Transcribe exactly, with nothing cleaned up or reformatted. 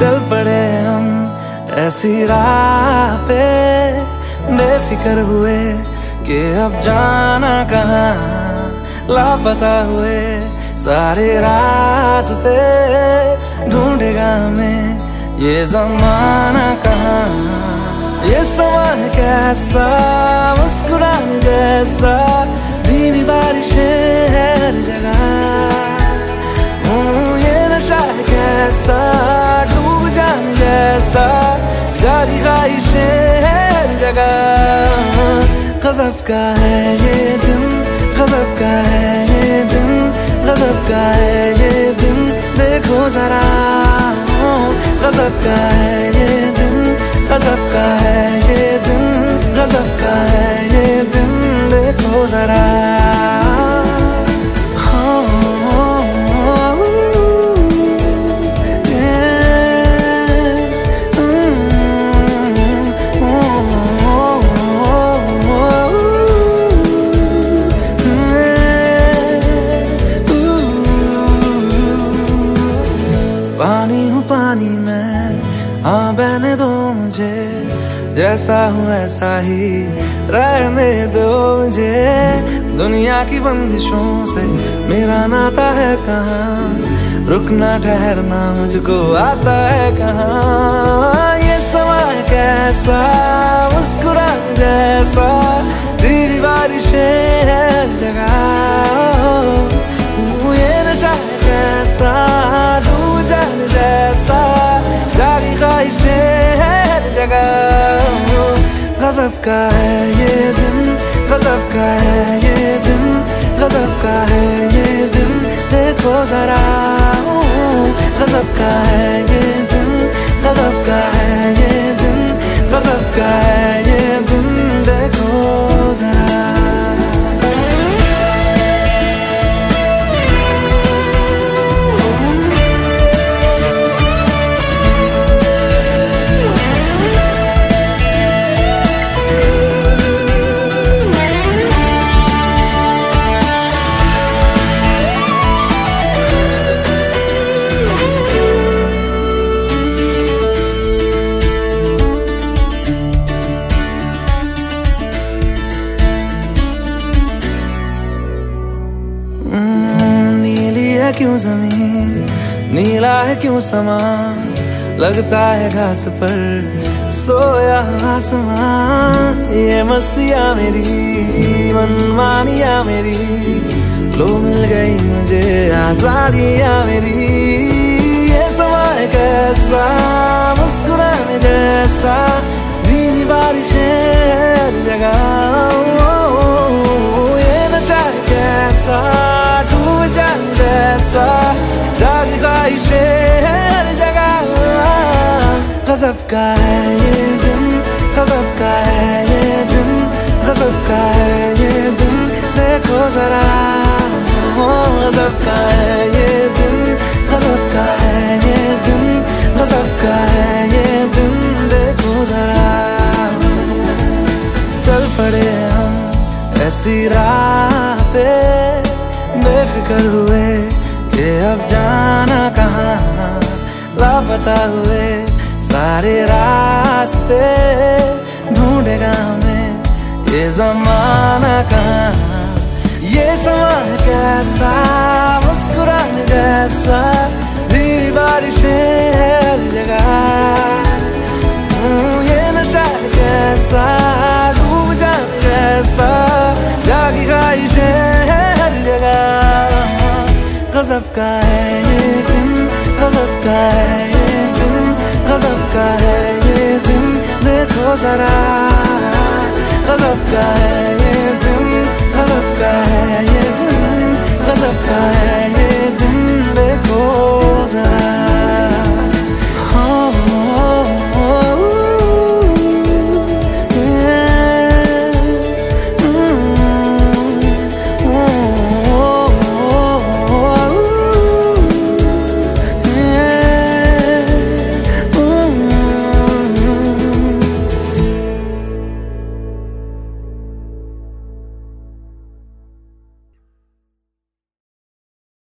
चल पड़े हम ऐसी राह पे, बेफिक्र हुए कि अब जाना कहाँ, लापता हुए सारे रास्ते, ढूंढेगा हमें ये ज़माना कहाँ। ये समा है कैसा, मुस्कुराने जैसा, धीमी बारिशें है हर जगह। ये नशा है कैसा, डूब जाने जैसा, जागी ख्वाहिशें है हर जगह। गज़ब का है ये दिन, गज़ब का है ये दिन, गज़ब का है ये दिन, देखो जरा। गज़ब का है ये दिन, गज़ब का है ये दिन, गज़ब का है ये दिन, देखो जरा। पानी हूँ पानी में, हाँ बहने दो मुझे, जैसा हूँ ऐसा ही रहने दो मुझे। दुनिया की बंदिशों से मेरा नाता है कहाँ, रुकना ठहरना मुझको आता है कहाँ। ये समा है कैसा, मुस्कुराने जैसा, धीमी बारिशें है हर जगह। ये नशा है कैसा, डूब जाने जैसा, जागी ख्वाहिशें है हर जगह। गज़ब का है ये दिन, गज़ब का है ये दिन, गज़ब का है ये दिन, देखो जरा। गज़ब का है ये दिन, गज़ब का है ये दिन, गज़ब का है ये दिन, देखो जरा। क्यों ज़मीन, नीला है क्यों समा, लगता है घास पर सोया आसमां। ये मस्तियाँ मेरी, मनमानियाँ मेरी, लो मिल गई मुझे आज़ादियाँ मेरी। ये समा है कैसा, मुस्कुराने जैसा, धीमी बारिशें हर जगह। ये नशा है कैसा, डूब जाने जैसा, जागी ख्वाहिशें है हर जगह। गज़ब का है ये दिन, गज़ब का है ये दिन, गज़ब का है ये दिन, देखो जरा। गज़ब का है ये दिन, गज़ब का है ये दिन, गज़ब का है ये दिन, देखो जरा। चल पड़े हम ऐसी राह पे, बेफिक्र हुए कि अब जाना कहाँ, लापता हुए सारे रास्ते, ढूंढेगा हमें ये ज़माना कहाँ। ये समा है कैसा, मुस्कुराने जैसा, धीमी बारिशें हर जगह। ये नशा है कैसा, डूब जाने जैसा, जागी ख्वाहिशें है हर जगह। गज़ब का है ये दिन, गज़ब का है ये दिन, गज़ब का है ये दिन, देखो जरा। गज़ब का है ये दिन, गज़ब का है ये दिन, गज़ब का है